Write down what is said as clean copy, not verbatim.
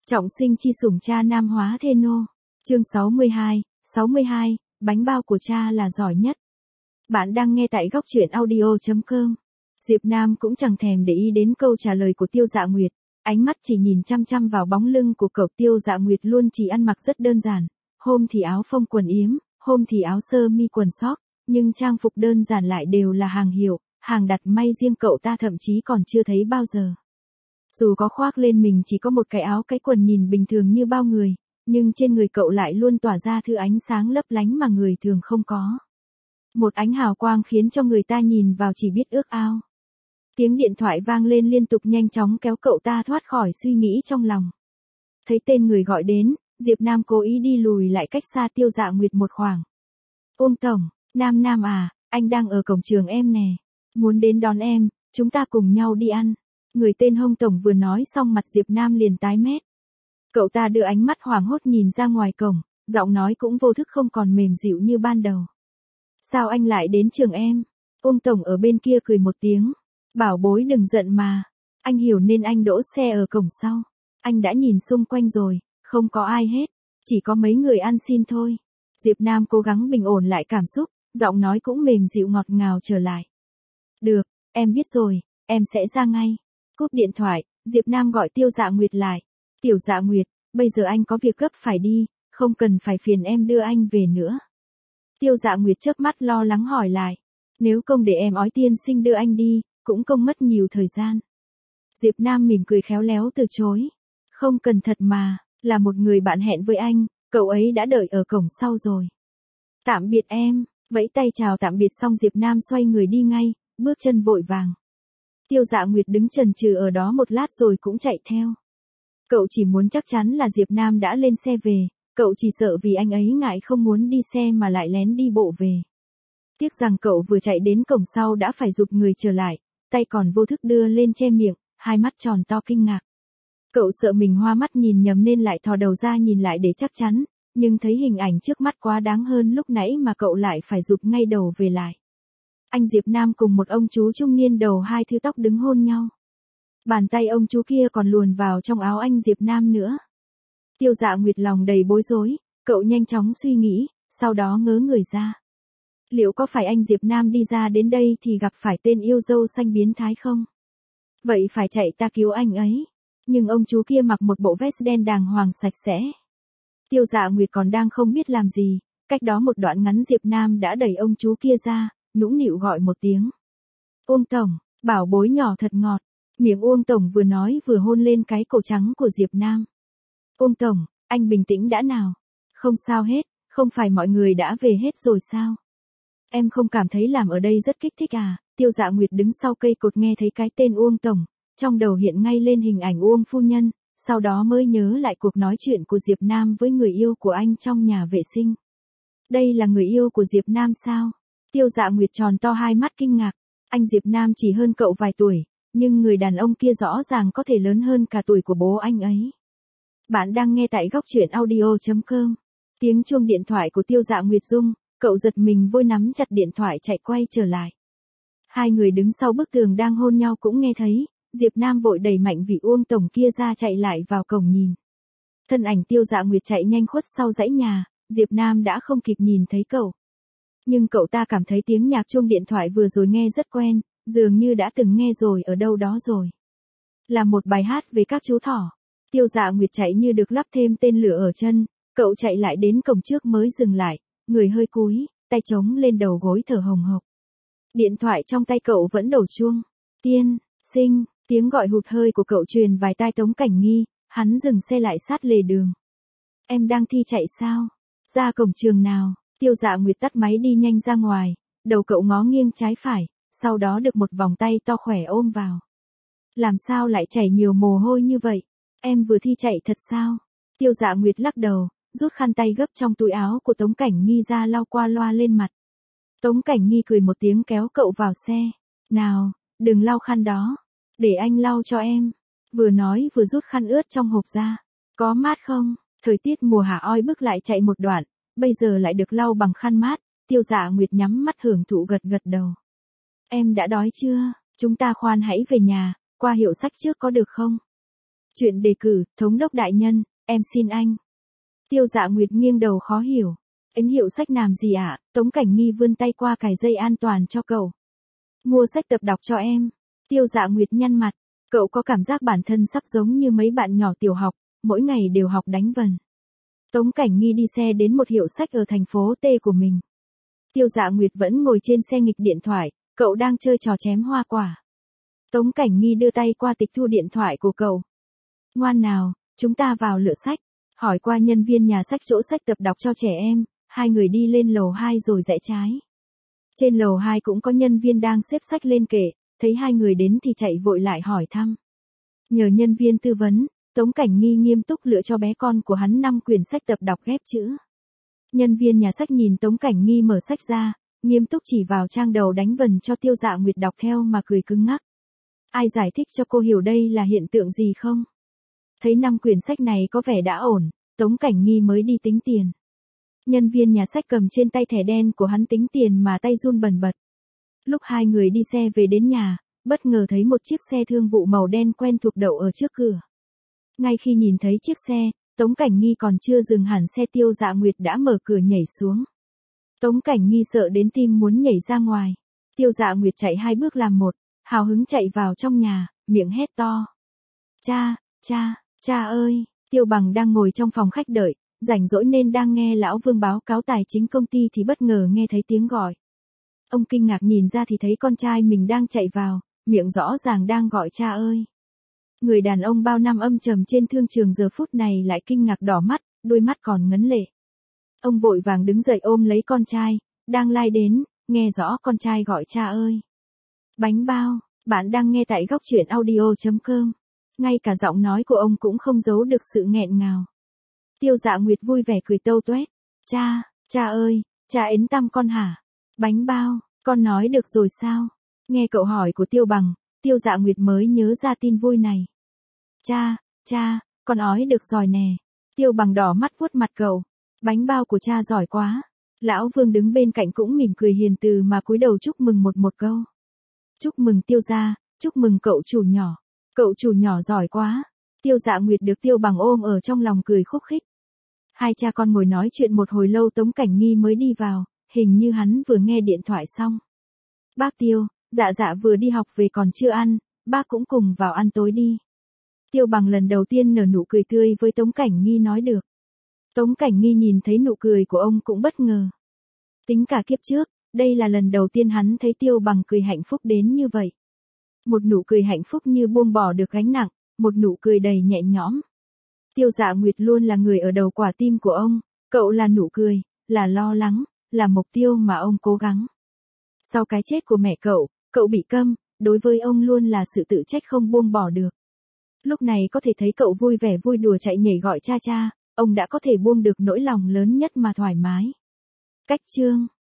Trọng sinh chi sủng cha nam hóa thê nô. Chương 62, bánh bao của cha là giỏi nhất. Bạn đang nghe tại góc truyện audio.com. Diệp Nam cũng chẳng thèm để ý đến câu trả lời của Tiêu Dạ Nguyệt, ánh mắt chỉ nhìn chăm chăm vào bóng lưng của cậu. Tiêu Dạ Nguyệt luôn chỉ ăn mặc rất đơn giản, hôm thì áo phông quần yếm, hôm thì áo sơ mi quần sóc, nhưng trang phục đơn giản lại đều là hàng hiệu, hàng đặt may riêng cậu ta thậm chí còn chưa thấy bao giờ. Dù có khoác lên mình chỉ có một cái áo cái quần nhìn bình thường như bao người, nhưng trên người cậu lại luôn tỏa ra thứ ánh sáng lấp lánh mà người thường không có. Một ánh hào quang khiến cho người ta nhìn vào chỉ biết ước ao. Tiếng điện thoại vang lên liên tục nhanh chóng kéo cậu ta thoát khỏi suy nghĩ trong lòng. Thấy tên người gọi đến, Diệp Nam cố ý đi lùi lại cách xa Tiêu Dạ Nguyệt một khoảng. Uông Tổng, Nam à, anh đang ở cổng trường em nè. Muốn đến đón em, chúng ta cùng nhau đi ăn. Người tên Hông Tổng vừa nói xong mặt Diệp Nam liền tái mét. Cậu ta đưa ánh mắt hoảng hốt nhìn ra ngoài cổng, giọng nói cũng vô thức không còn mềm dịu như ban đầu. Sao anh lại đến trường em? Uông Tổng ở bên kia cười một tiếng. Bảo bối đừng giận mà. Anh hiểu nên anh đỗ xe ở cổng sau. Anh đã nhìn xung quanh rồi, không có ai hết. Chỉ có mấy người ăn xin thôi. Diệp Nam cố gắng bình ổn lại cảm xúc, giọng nói cũng mềm dịu ngọt ngào trở lại. Được, em biết rồi, em sẽ ra ngay. Cúp điện thoại, Diệp Nam gọi Tiêu Dạ Nguyệt lại. Tiểu Dạ Nguyệt, bây giờ anh có việc gấp phải đi, không cần phải phiền em đưa anh về nữa. Tiêu Dạ Nguyệt chớp mắt lo lắng hỏi lại. Nếu không để em ói tiên sinh đưa anh đi, cũng không mất nhiều thời gian. Diệp Nam mỉm cười khéo léo từ chối. Không cần thật mà, là một người bạn hẹn với anh, cậu ấy đã đợi ở cổng sau rồi. Tạm biệt em, vẫy tay chào tạm biệt xong Diệp Nam xoay người đi ngay, bước chân vội vàng. Tiêu Dạ Nguyệt đứng chần chừ ở đó một lát rồi cũng chạy theo. Cậu chỉ muốn chắc chắn là Diệp Nam đã lên xe về, cậu chỉ sợ vì anh ấy ngại không muốn đi xe mà lại lén đi bộ về. Tiếc rằng cậu vừa chạy đến cổng sau đã phải giục người trở lại, tay còn vô thức đưa lên che miệng, hai mắt tròn to kinh ngạc. Cậu sợ mình hoa mắt nhìn nhầm nên lại thò đầu ra nhìn lại để chắc chắn, nhưng thấy hình ảnh trước mắt quá đáng hơn lúc nãy mà cậu lại phải giục ngay đầu về lại. Anh Diệp Nam cùng một ông chú trung niên đầu hai thứ tóc đứng hôn nhau. Bàn tay ông chú kia còn luồn vào trong áo anh Diệp Nam nữa. Tiêu Dạ Nguyệt lòng đầy bối rối, cậu nhanh chóng suy nghĩ, sau đó ngớ người ra. Liệu có phải anh Diệp Nam đi ra đến đây thì gặp phải tên yêu dâu xanh biến thái không? Vậy phải chạy ta cứu anh ấy. Nhưng ông chú kia mặc một bộ vest đen đàng hoàng sạch sẽ. Tiêu Dạ Nguyệt còn đang không biết làm gì, cách đó một đoạn ngắn Diệp Nam đã đẩy ông chú kia ra, nũng nịu gọi một tiếng. Uông Tổng, bảo bối nhỏ thật ngọt. Miệng Uông Tổng vừa nói vừa hôn lên cái cổ trắng của Diệp Nam. Uông Tổng, anh bình tĩnh đã nào. Không sao hết, không phải mọi người đã về hết rồi sao? Em không cảm thấy làm ở đây rất kích thích à? Tiêu Dạ Nguyệt đứng sau cây cột nghe thấy cái tên Uông Tổng, trong đầu hiện ngay lên hình ảnh Uông phu nhân, sau đó mới nhớ lại cuộc nói chuyện của Diệp Nam với người yêu của anh trong nhà vệ sinh. Đây là người yêu của Diệp Nam sao? Tiêu Dạ Nguyệt tròn to hai mắt kinh ngạc, anh Diệp Nam chỉ hơn cậu vài tuổi, nhưng người đàn ông kia rõ ràng có thể lớn hơn cả tuổi của bố anh ấy. Bạn đang nghe tại góc truyện audio.com. Tiếng chuông điện thoại của Tiêu Dạ Nguyệt rung, cậu giật mình vội nắm chặt điện thoại chạy quay trở lại. Hai người đứng sau bức tường đang hôn nhau cũng nghe thấy, Diệp Nam vội đẩy mạnh vị Uông Tổng kia ra chạy lại vào cổng nhìn. Thân ảnh Tiêu Dạ Nguyệt chạy nhanh khuất sau dãy nhà, Diệp Nam đã không kịp nhìn thấy cậu. Nhưng cậu ta cảm thấy tiếng nhạc chuông điện thoại vừa rồi nghe rất quen, dường như đã từng nghe rồi ở đâu đó rồi. Là một bài hát về các chú thỏ. Tiêu Dạ Nguyệt chạy như được lắp thêm tên lửa ở chân, cậu chạy lại đến cổng trước mới dừng lại, người hơi cúi, tay chống lên đầu gối thở hồng hộc. Điện thoại trong tay cậu vẫn đổ chuông. Tiên sinh, tiếng gọi hụt hơi của cậu truyền vài tai Tống Cảnh Nghi, hắn dừng xe lại sát lề đường. Em đang thi chạy sao? Ra cổng trường nào? Tiêu Dạ Nguyệt tắt máy đi nhanh ra ngoài, đầu cậu ngó nghiêng trái phải, sau đó được một vòng tay to khỏe ôm vào. Làm sao lại chảy nhiều mồ hôi như vậy? Em vừa thi chạy thật sao? Tiêu Dạ Nguyệt lắc đầu, rút khăn tay gấp trong túi áo của Tống Cảnh Nghi ra lau qua loa lên mặt. Tống Cảnh Nghi cười một tiếng kéo cậu vào xe. Nào, đừng lau khăn đó. Để anh lau cho em. Vừa nói vừa rút khăn ướt trong hộp ra. Có mát không? Thời tiết mùa hạ oi bức lại chạy một đoạn, bây giờ lại được lau bằng khăn mát. Tiêu Dạ Nguyệt nhắm mắt hưởng thụ gật gật đầu. Em đã đói chưa? Chúng ta khoan hãy về nhà, qua hiệu sách trước có được không? Chuyện đề cử, thống đốc đại nhân, em xin anh. Tiêu Dạ Nguyệt nghiêng đầu khó hiểu. Anh hiệu sách làm gì ạ? Tống Cảnh Nghi vươn tay qua cài dây an toàn cho cậu. Mua sách tập đọc cho em. Tiêu Dạ Nguyệt nhăn mặt. Cậu có cảm giác bản thân sắp giống như mấy bạn nhỏ tiểu học, mỗi ngày đều học đánh vần. Tống Cảnh Nghi đi xe đến một hiệu sách ở thành phố T của mình. Tiêu Dạ Nguyệt vẫn ngồi trên xe nghịch điện thoại, cậu đang chơi trò chém hoa quả. Tống Cảnh Nghi đưa tay qua tịch thu điện thoại của cậu. Ngoan nào, chúng ta vào lựa sách. Hỏi qua nhân viên nhà sách chỗ sách tập đọc cho trẻ em, hai người đi lên lầu 2 rồi rẽ trái. Trên lầu 2 cũng có nhân viên đang xếp sách lên kệ, thấy hai người đến thì chạy vội lại hỏi thăm. Nhờ nhân viên tư vấn, Tống Cảnh Nghi nghiêm túc lựa cho bé con của hắn 5 quyển sách tập đọc ghép chữ. Nhân viên nhà sách nhìn Tống Cảnh Nghi mở sách ra, nghiêm túc chỉ vào trang đầu đánh vần cho Tiêu Dạ Nguyệt đọc theo mà cười cứng ngắc. Ai giải thích cho cô hiểu đây là hiện tượng gì không? Thấy 5 quyển sách này có vẻ đã ổn, Tống Cảnh Nghi mới đi tính tiền. Nhân viên nhà sách cầm trên tay thẻ đen của hắn tính tiền mà tay run bần bật. Lúc hai người đi xe về đến nhà, bất ngờ thấy một chiếc xe thương vụ màu đen quen thuộc đậu ở trước cửa. Ngay khi nhìn thấy chiếc xe, Tống Cảnh Nghi còn chưa dừng hẳn xe, Tiêu Dạ Nguyệt đã mở cửa nhảy xuống. Tống Cảnh Nghi sợ đến tim muốn nhảy ra ngoài. Tiêu Dạ Nguyệt chạy 2 bước làm một, hào hứng chạy vào trong nhà, miệng hét to. Cha ơi, Tiêu Bằng đang ngồi trong phòng khách đợi, rảnh rỗi nên đang nghe lão Vương báo cáo tài chính công ty thì bất ngờ nghe thấy tiếng gọi. Ông kinh ngạc nhìn ra thì thấy con trai mình đang chạy vào, miệng rõ ràng đang gọi cha ơi. Người đàn ông bao năm âm trầm trên thương trường giờ phút này lại kinh ngạc đỏ mắt, đôi mắt còn ngấn lệ. Ông vội vàng đứng dậy ôm lấy con trai, đang lai đến, nghe rõ con trai gọi cha ơi. Bánh bao, bạn đang nghe tại góc truyện audio.com. Ngay cả giọng nói của ông cũng không giấu được sự nghẹn ngào. Tiêu Dạ Nguyệt vui vẻ cười tâu tuét. Cha ơi, cha ến tăm con hả? Bánh bao, con nói được rồi sao? Nghe cậu hỏi của Tiêu Bằng, Tiêu Dạ Nguyệt mới nhớ ra tin vui này. Cha, con ói được rồi nè. Tiêu Bằng đỏ mắt vuốt mặt cậu. Bánh bao của cha giỏi quá. Lão Vương đứng bên cạnh cũng mỉm cười hiền từ mà cúi đầu chúc mừng một câu. Chúc mừng Tiêu gia, chúc mừng cậu chủ nhỏ. Cậu chủ nhỏ giỏi quá. Tiêu Dạ Nguyệt được Tiêu Bằng ôm ở trong lòng cười khúc khích. Hai cha con ngồi nói chuyện một hồi lâu, Tống Cảnh Nghi mới đi vào, hình như hắn vừa nghe điện thoại xong. Bác Tiêu, dạ vừa đi học về còn chưa ăn, bác cũng cùng vào ăn tối đi. Tiêu Bằng lần đầu tiên nở nụ cười tươi với Tống Cảnh Nghi nói được. Tống Cảnh Nghi nhìn thấy nụ cười của ông cũng bất ngờ. Tính cả kiếp trước, đây là lần đầu tiên hắn thấy Tiêu Bằng cười hạnh phúc đến như vậy. Một nụ cười hạnh phúc như buông bỏ được gánh nặng, một nụ cười đầy nhẹ nhõm. Tiêu Dạ Nguyệt luôn là người ở đầu quả tim của ông, cậu là nụ cười, là lo lắng, là mục tiêu mà ông cố gắng. Sau cái chết của mẹ cậu bị câm, đối với ông luôn là sự tự trách không buông bỏ được. Lúc này có thể thấy cậu vui vẻ vui đùa chạy nhảy gọi cha, ông đã có thể buông được nỗi lòng lớn nhất mà thoải mái. Cách chương